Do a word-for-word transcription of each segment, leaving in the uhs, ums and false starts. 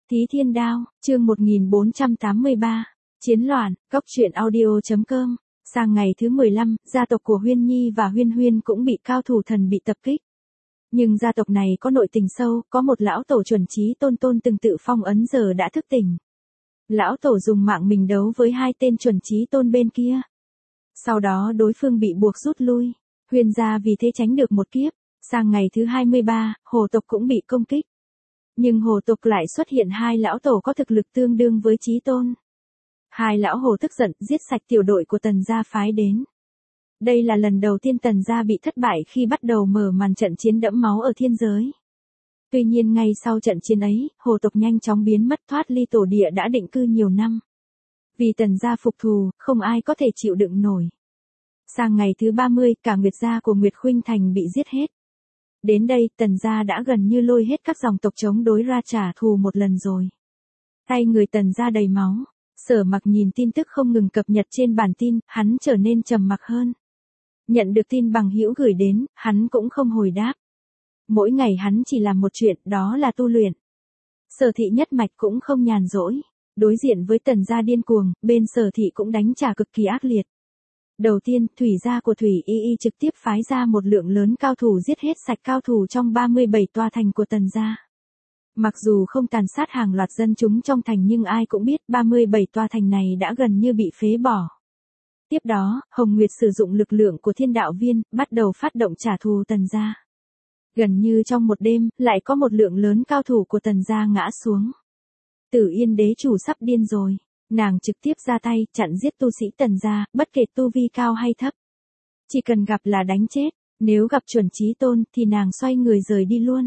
Thí Thiên Đao, chương một nghìn bốn trăm tám mươi ba, Chiến loạn, cốc truyện audio.com. Sang ngày thứ mười lăm, gia tộc của Huyên Nhi và Huyên Huyên cũng bị cao thủ thần bị tập kích. Nhưng gia tộc này có nội tình sâu, có một lão tổ chuẩn chí tôn tôn từng tự phong ấn giờ đã thức tỉnh. Lão tổ dùng mạng mình đấu với hai tên chuẩn chí tôn bên kia. Sau đó đối phương bị buộc rút lui, Huyên gia vì thế tránh được một kiếp. Sang ngày thứ hai mươi ba, hồ tộc cũng bị công kích. Nhưng hồ tộc lại xuất hiện hai lão tổ có thực lực tương đương với chí tôn. Hai lão hồ tức giận giết sạch tiểu đội của tần gia phái đến. Đây là lần đầu tiên tần gia bị thất bại khi bắt đầu mở màn trận chiến đẫm máu ở thiên giới. Tuy nhiên ngay sau trận chiến ấy, hồ tộc nhanh chóng biến mất thoát ly tổ địa đã định cư nhiều năm. Vì tần gia phục thù, không ai có thể chịu đựng nổi. Sang ngày thứ ba mươi, cả Nguyệt gia của Nguyệt Khuynh Thành bị giết hết. Đến đây, tần gia đã gần như lôi hết các dòng tộc chống đối ra trả thù một lần rồi. Tay người tần gia đầy máu, Sở Mặc nhìn tin tức không ngừng cập nhật trên bản tin, hắn trở nên trầm mặc hơn. Nhận được tin bằng hữu gửi đến, hắn cũng không hồi đáp. Mỗi ngày hắn chỉ làm một chuyện, đó là tu luyện. Sở Thị nhất mạch cũng không nhàn rỗi. Đối diện với tần gia điên cuồng, bên Sở Thị cũng đánh trả cực kỳ ác liệt. Đầu tiên, Thủy gia của Thủy Y Y trực tiếp phái ra một lượng lớn cao thủ giết hết sạch cao thủ trong ba mươi bảy tòa thành của tần gia. Mặc dù không tàn sát hàng loạt dân chúng trong thành nhưng ai cũng biết ba mươi bảy tòa thành này đã gần như bị phế bỏ. Tiếp đó, Hồng Nguyệt sử dụng lực lượng của thiên đạo viên, bắt đầu phát động trả thù tần gia. Gần như trong một đêm, lại có một lượng lớn cao thủ của tần gia ngã xuống. Tử Yên đế chủ sắp điên rồi. Nàng trực tiếp ra tay, chặn giết tu sĩ tần gia, bất kể tu vi cao hay thấp. Chỉ cần gặp là đánh chết, nếu gặp chuẩn chí tôn thì nàng xoay người rời đi luôn.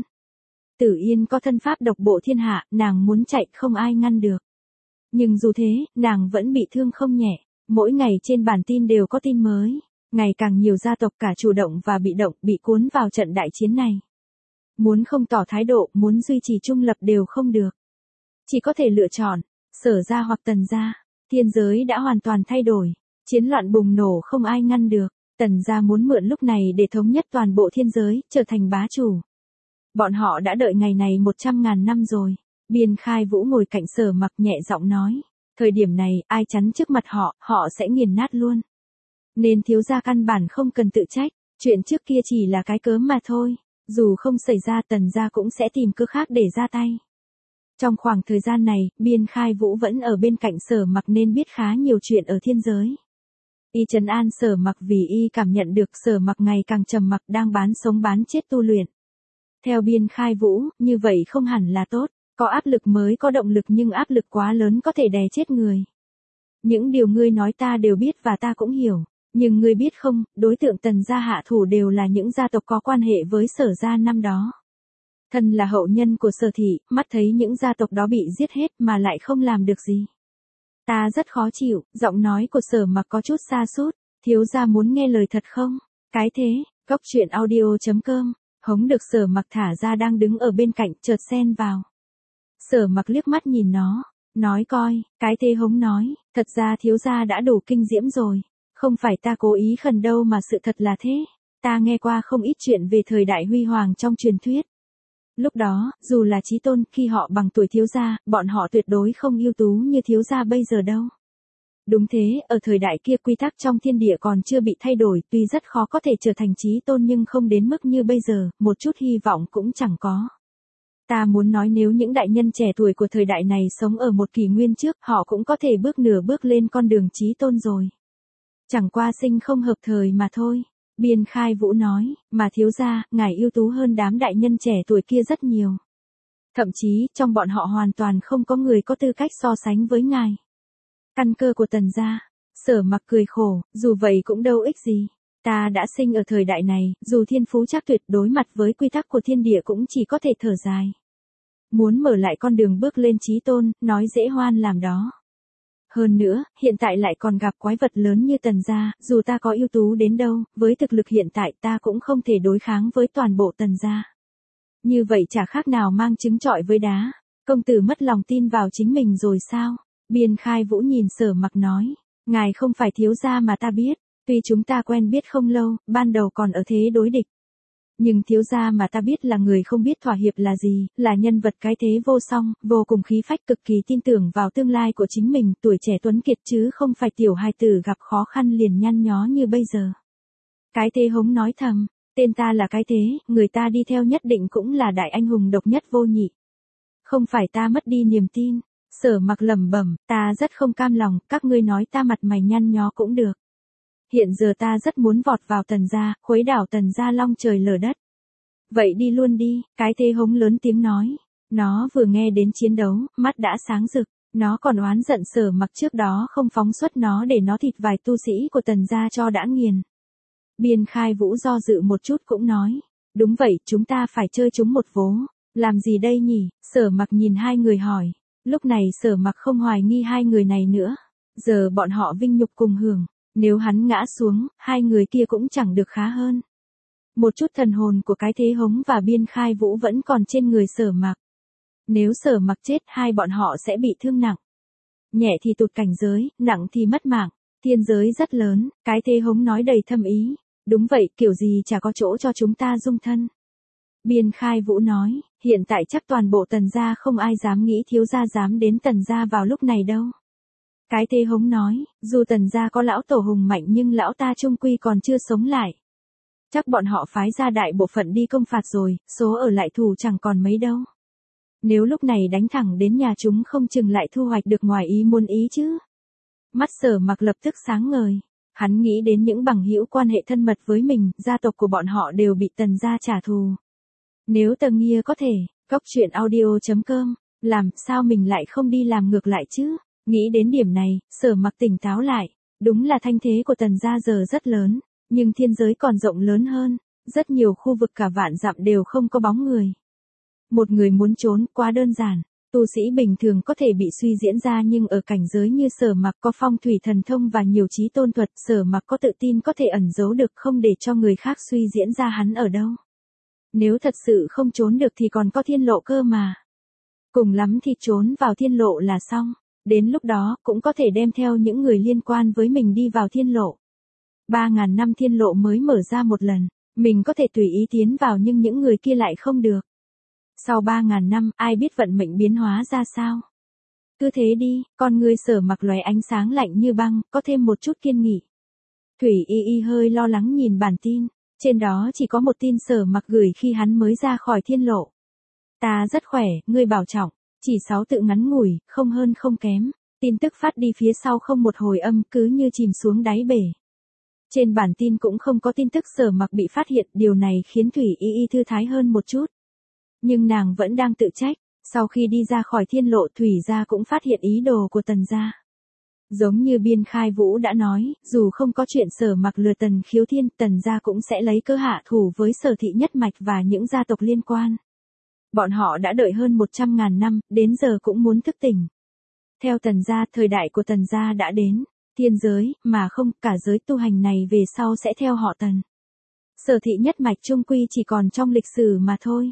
Tử Yên có thân pháp độc bộ thiên hạ, nàng muốn chạy không ai ngăn được. Nhưng dù thế, nàng vẫn bị thương không nhẹ. Mỗi ngày trên bản tin đều có tin mới. Ngày càng nhiều gia tộc cả chủ động và bị động bị cuốn vào trận đại chiến này. Muốn không tỏ thái độ, muốn duy trì trung lập đều không được. Chỉ có thể lựa chọn. Sở gia hoặc tần gia, thiên giới đã hoàn toàn thay đổi, chiến loạn bùng nổ không ai ngăn được, tần gia muốn mượn lúc này để thống nhất toàn bộ thiên giới, trở thành bá chủ. Bọn họ đã đợi ngày này một trăm ngàn năm rồi. Biên Khai Vũ ngồi cạnh Sở Mặc nhẹ giọng nói, thời điểm này ai chắn trước mặt họ, họ sẽ nghiền nát luôn. Nên thiếu gia căn bản không cần tự trách, chuyện trước kia chỉ là cái cớ mà thôi, dù không xảy ra tần gia cũng sẽ tìm cơ khác để ra tay. Trong khoảng thời gian này, Biên Khai Vũ vẫn ở bên cạnh Sở Mặc nên biết khá nhiều chuyện ở thiên giới. Y trấn an Sở Mặc vì y cảm nhận được Sở Mặc ngày càng trầm mặc đang bán sống bán chết tu luyện. Theo Biên Khai Vũ, như vậy không hẳn là tốt, có áp lực mới có động lực nhưng áp lực quá lớn có thể đè chết người. Những điều ngươi nói ta đều biết và ta cũng hiểu, nhưng ngươi biết không, đối tượng tần gia hạ thủ đều là những gia tộc có quan hệ với Sở gia năm đó. Thân là hậu nhân của Sở Thị, mắt thấy những gia tộc đó bị giết hết mà lại không làm được gì. Ta rất khó chịu, giọng nói của Sở Mặc có chút sa sút, thiếu gia muốn nghe lời thật không? Cái thế, cốc truyện audio.com, hống được Sở Mặc thả ra đang đứng ở bên cạnh chợt xen vào. Sở Mặc liếc mắt nhìn nó, nói coi, cái thế hống nói, thật ra thiếu gia đã đủ kinh diễm rồi, không phải ta cố ý khẩn đâu mà sự thật là thế, ta nghe qua không ít chuyện về thời đại huy hoàng trong truyền thuyết. Lúc đó, dù là chí tôn, khi họ bằng tuổi thiếu gia, bọn họ tuyệt đối không ưu tú như thiếu gia bây giờ đâu. Đúng thế, ở thời đại kia quy tắc trong thiên địa còn chưa bị thay đổi, tuy rất khó có thể trở thành chí tôn nhưng không đến mức như bây giờ, một chút hy vọng cũng chẳng có. Ta muốn nói nếu những đại nhân trẻ tuổi của thời đại này sống ở một kỷ nguyên trước, họ cũng có thể bước nửa bước lên con đường chí tôn rồi. Chẳng qua sinh không hợp thời mà thôi. Biên Khai Vũ nói, mà thiếu gia, ngài ưu tú hơn đám đại nhân trẻ tuổi kia rất nhiều. Thậm chí, trong bọn họ hoàn toàn không có người có tư cách so sánh với ngài. Căn cơ của tần gia, Sở Mặc cười khổ, dù vậy cũng đâu ích gì. Ta đã sinh ở thời đại này, dù thiên phú chắc tuyệt đối mặt với quy tắc của thiên địa cũng chỉ có thể thở dài. Muốn mở lại con đường bước lên chí tôn, nói dễ hoan làm đó. Hơn nữa, hiện tại lại còn gặp quái vật lớn như tần gia, dù ta có ưu tú đến đâu, với thực lực hiện tại ta cũng không thể đối kháng với toàn bộ tần gia. Như vậy chả khác nào mang trứng trọi với đá. Công tử mất lòng tin vào chính mình rồi sao? Biên Khai Vũ nhìn Sở Mặc nói, ngài không phải thiếu gia mà ta biết, tuy chúng ta quen biết không lâu, ban đầu còn ở thế đối địch. Nhưng thiếu gia mà ta biết là người không biết thỏa hiệp là gì, là nhân vật cái thế vô song, vô cùng khí phách, cực kỳ tin tưởng vào tương lai của chính mình, tuổi trẻ tuấn kiệt chứ không phải tiểu hài tử gặp khó khăn liền nhăn nhó như bây giờ. Cái thế hống nói thầm, tên ta là cái thế, người ta đi theo nhất định cũng là đại anh hùng độc nhất vô nhị. Không phải ta mất đi niềm tin. Sở Mặc lẩm bẩm, ta rất không cam lòng, các ngươi nói ta mặt mày nhăn nhó cũng được. Hiện giờ ta rất muốn vọt vào Tần gia, khuấy đảo Tần gia long trời lở đất. Vậy đi luôn đi, cái thế hống lớn tiếng nói. Nó vừa nghe đến chiến đấu, mắt đã sáng rực, nó còn oán giận Sở Mặc trước đó không phóng xuất nó để nó thịt vài tu sĩ của Tần gia cho đã nghiền. Biên Khai Vũ do dự một chút cũng nói, đúng vậy, chúng ta phải chơi chúng một vố. Làm gì đây nhỉ? Sở Mặc nhìn hai người hỏi. Lúc này Sở Mặc không hoài nghi hai người này nữa. Giờ bọn họ vinh nhục cùng hưởng. Nếu hắn ngã xuống, hai người kia cũng chẳng được khá hơn. Một chút thần hồn của cái thế hống và Biên Khai Vũ vẫn còn trên người Sở Mặc. Nếu Sở Mặc chết, hai bọn họ sẽ bị thương nặng. Nhẹ thì tụt cảnh giới, nặng thì mất mạng. Thiên giới rất lớn, cái thế hống nói đầy thâm ý. Đúng vậy, kiểu gì chả có chỗ cho chúng ta dung thân. Biên Khai Vũ nói, hiện tại chắc toàn bộ Tần gia không ai dám nghĩ thiếu gia dám đến Tần gia vào lúc này đâu. Cái thế hống nói, dù Tần gia có lão tổ hùng mạnh nhưng lão ta trung quy còn chưa sống lại. Chắc bọn họ phái ra đại bộ phận đi công phạt rồi, số ở lại thủ chẳng còn mấy đâu. Nếu lúc này đánh thẳng đến nhà chúng không chừng lại thu hoạch được ngoài ý muốn ý chứ. Mắt Sở Mặc lập tức sáng ngời. Hắn nghĩ đến những bằng hữu quan hệ thân mật với mình, gia tộc của bọn họ đều bị Tần gia trả thù. Nếu Tầng Nghia có thể, cốc truyện audio chấm com, làm sao mình lại không đi làm ngược lại chứ? Nghĩ đến điểm này, Sở Mặc tỉnh táo lại. Đúng là thanh thế của Tần gia giờ rất lớn, nhưng thiên giới còn rộng lớn hơn. Rất nhiều khu vực cả vạn dặm đều không có bóng người. Một người muốn trốn quá đơn giản. Tu sĩ bình thường có thể bị suy diễn ra nhưng ở cảnh giới như Sở Mặc có phong thủy thần thông và nhiều trí tôn thuật, Sở Mặc có tự tin có thể ẩn giấu được không để cho người khác suy diễn ra hắn ở đâu. Nếu thật sự không trốn được thì còn có thiên lộ cơ mà. Cùng lắm thì trốn vào thiên lộ là xong. Đến lúc đó cũng có thể đem theo những người liên quan với mình đi vào thiên lộ. Ba ngàn năm thiên lộ mới mở ra một lần. Mình có thể tùy ý tiến vào nhưng những người kia lại không được. Sau ba ngàn năm, ai biết vận mệnh biến hóa ra sao? Cứ thế đi, con ngươi Sở Mặc lóe ánh sáng lạnh như băng, có thêm một chút kiên nghị. Thủy Y Y hơi lo lắng nhìn bản tin, trên đó chỉ có một tin Sở Mặc gửi khi hắn mới ra khỏi thiên lộ. Ta rất khỏe, ngươi bảo trọng, chỉ sáu tự ngắn ngủi, không hơn không kém. Tin tức phát đi phía sau không một hồi âm cứ như chìm xuống đáy bể. Trên bản tin cũng không có tin tức Sở Mặc bị phát hiện, điều này khiến Thủy Y Y thư thái hơn một chút. Nhưng nàng vẫn đang tự trách, sau khi đi ra khỏi thiên lộ Thủy gia cũng phát hiện ý đồ của Tần gia. Giống như Biên Khai Vũ đã nói, dù không có chuyện Sở Mặc lừa Tần Khiếu Thiên, Tần gia cũng sẽ lấy cơ hạ thủ với Sở thị nhất mạch và những gia tộc liên quan. Bọn họ đã đợi hơn một trăm ngàn năm, đến giờ cũng muốn thức tỉnh. Theo Tần gia, thời đại của Tần gia đã đến, thiên giới, mà không, cả giới tu hành này về sau sẽ theo họ Tần. Sở thị nhất mạch trung quy chỉ còn trong lịch sử mà thôi.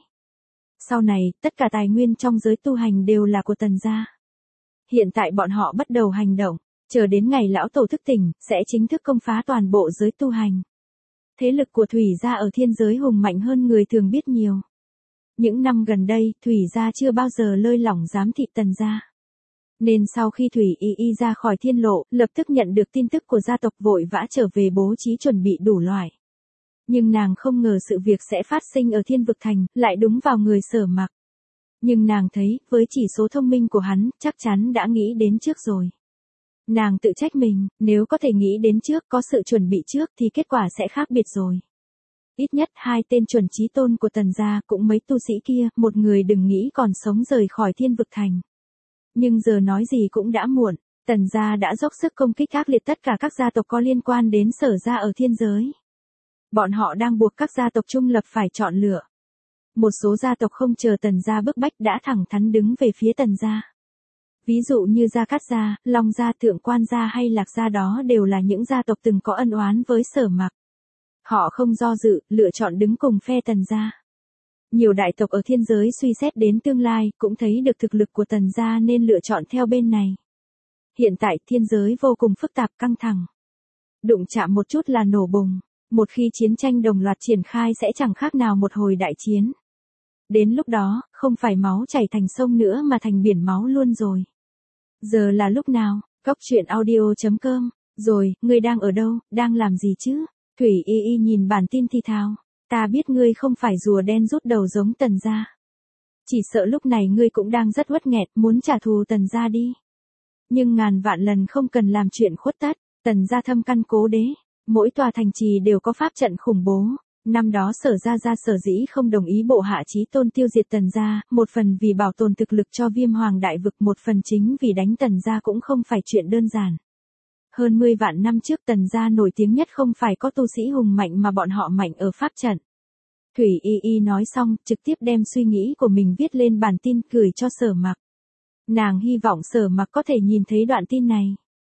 Sau này, tất cả tài nguyên trong giới tu hành đều là của Tần gia. Hiện tại bọn họ bắt đầu hành động, chờ đến ngày lão tổ thức tỉnh, sẽ chính thức công phá toàn bộ giới tu hành. Thế lực của Thủy gia ở thiên giới hùng mạnh hơn người thường biết nhiều. Những năm gần đây, Thủy gia chưa bao giờ lơi lỏng giám thị Tần gia. Nên sau khi Thủy Y Y ra khỏi thiên lộ, lập tức nhận được tin tức của gia tộc vội vã trở về bố trí chuẩn bị đủ loại. Nhưng nàng không ngờ sự việc sẽ phát sinh ở Thiên Vực Thành, lại đúng vào người Sở Mặc. Nhưng nàng thấy, với chỉ số thông minh của hắn, chắc chắn đã nghĩ đến trước rồi. Nàng tự trách mình, nếu có thể nghĩ đến trước, có sự chuẩn bị trước thì kết quả sẽ khác biệt rồi. Ít nhất hai tên chuẩn chí tôn của Tần gia cũng mấy tu sĩ kia, một người đừng nghĩ còn sống rời khỏi Thiên Vực Thành. Nhưng giờ nói gì cũng đã muộn, Tần gia đã dốc sức công kích ác liệt tất cả các gia tộc có liên quan đến Sở gia ở thiên giới. Bọn họ đang buộc các gia tộc trung lập phải chọn lựa. Một số gia tộc không chờ Tần gia bức bách đã thẳng thắn đứng về phía Tần gia. Ví dụ như Gia Cát gia, Long gia, Thượng Quan gia hay Lạc gia, đó đều là những gia tộc từng có ân oán với Sở Mặc. Họ không do dự, lựa chọn đứng cùng phe Tần gia. Nhiều đại tộc ở thiên giới suy xét đến tương lai, cũng thấy được thực lực của Tần gia nên lựa chọn theo bên này. Hiện tại thiên giới vô cùng phức tạp căng thẳng. Đụng chạm một chút là nổ bùng. Một khi chiến tranh đồng loạt triển khai sẽ chẳng khác nào một hồi đại chiến. Đến lúc đó, không phải máu chảy thành sông nữa mà thành biển máu luôn rồi. Giờ là lúc nào? Cóc truyện audio chấm com. Rồi, ngươi đang ở đâu, đang làm gì chứ? Thủy Y Y nhìn bản tin thì thào. Ta biết ngươi không phải rùa đen rút đầu giống Tần gia. Chỉ sợ lúc này ngươi cũng đang rất uất nghẹt muốn trả thù Tần gia đi. Nhưng ngàn vạn lần không cần làm chuyện khuất tất. Tần gia thâm căn cố đế. Mỗi tòa thành trì đều có pháp trận khủng bố. Năm đó Sở Gia Gia sở dĩ không đồng ý bộ hạ chí tôn tiêu diệt Tần gia, một phần vì bảo tồn thực lực cho Viêm Hoàng Đại Vực, một phần chính vì đánh Tần gia cũng không phải chuyện đơn giản. Hơn mười vạn năm trước Tần gia nổi tiếng nhất không phải có tu sĩ hùng mạnh mà bọn họ mạnh ở pháp trận. Thủy Y Y nói xong, trực tiếp đem suy nghĩ của mình viết lên bản tin gửi cho Sở Mặc. Nàng hy vọng Sở Mặc có thể nhìn thấy đoạn tin này.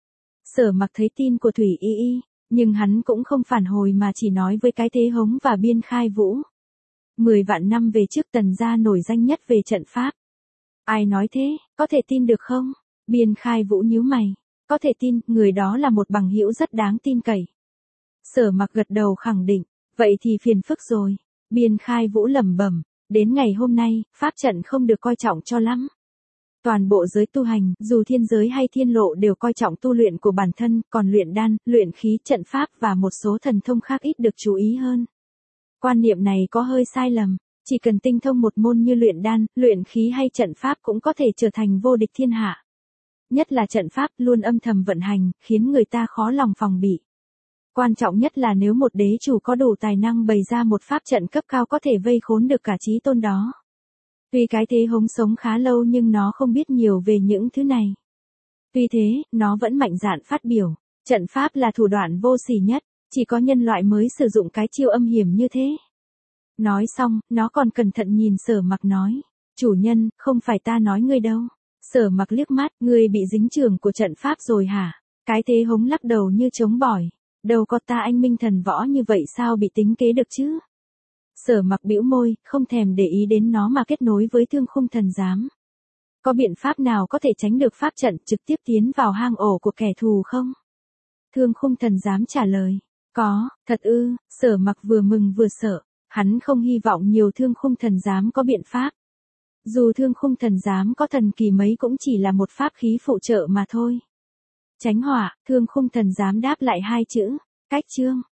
Sở Mặc thấy tin của Thủy Y Y, nhưng hắn cũng không phản hồi mà chỉ nói với cái Thế Hống và Biên Khai Vũ. Mười vạn năm về trước Tần gia nổi danh nhất về trận pháp. Ai nói thế, có thể tin được không? Biên Khai Vũ nhíu mày. Có thể tin, người đó là một bằng hữu rất đáng tin cậy. Sở Mặc gật đầu khẳng định, vậy thì phiền phức rồi. Biên Khai Vũ lẩm bẩm, đến ngày hôm nay, pháp trận không được coi trọng cho lắm. Toàn bộ giới tu hành, dù thiên giới hay thiên lộ đều coi trọng tu luyện của bản thân, còn luyện đan, luyện khí, trận pháp và một số thần thông khác ít được chú ý hơn. Quan niệm này có hơi sai lầm, chỉ cần tinh thông một môn như luyện đan, luyện khí hay trận pháp cũng có thể trở thành vô địch thiên hạ. Nhất là trận pháp luôn âm thầm vận hành, khiến người ta khó lòng phòng bị. Quan trọng nhất là nếu một đế chủ có đủ tài năng bày ra một pháp trận cấp cao có thể vây khốn được cả chí tôn đó. Tuy cái Thế Hống sống khá lâu nhưng nó không biết nhiều về những thứ này. Tuy thế, nó vẫn mạnh dạn phát biểu, trận pháp là thủ đoạn vô sỉ nhất, chỉ có nhân loại mới sử dụng cái chiêu âm hiểm như thế. Nói xong, nó còn cẩn thận nhìn Sở Mặc nói, chủ nhân, không phải ta nói ngươi đâu. Sở Mặc liếc mắt, ngươi bị dính chưởng của trận pháp rồi hả? Cái Thế Hống lắc đầu như chống bỏi, đâu có ta anh minh thần võ như vậy sao bị tính kế được chứ? Sở Mặc bĩu môi, không thèm để ý đến nó mà kết nối với Thương Khung Thần Giám. Có biện pháp nào có thể tránh được pháp trận trực tiếp tiến vào hang ổ của kẻ thù không? Thương Khung Thần Giám trả lời, có, thật ư? Sở Mặc vừa mừng vừa sợ, hắn không hy vọng nhiều Thương Khung Thần Giám có biện pháp. Dù Thương Khung Thần Giám có thần kỳ mấy cũng chỉ là một pháp khí phụ trợ mà thôi. Tránh hỏa, Thương Khung Thần Giám đáp lại hai chữ, cách chương.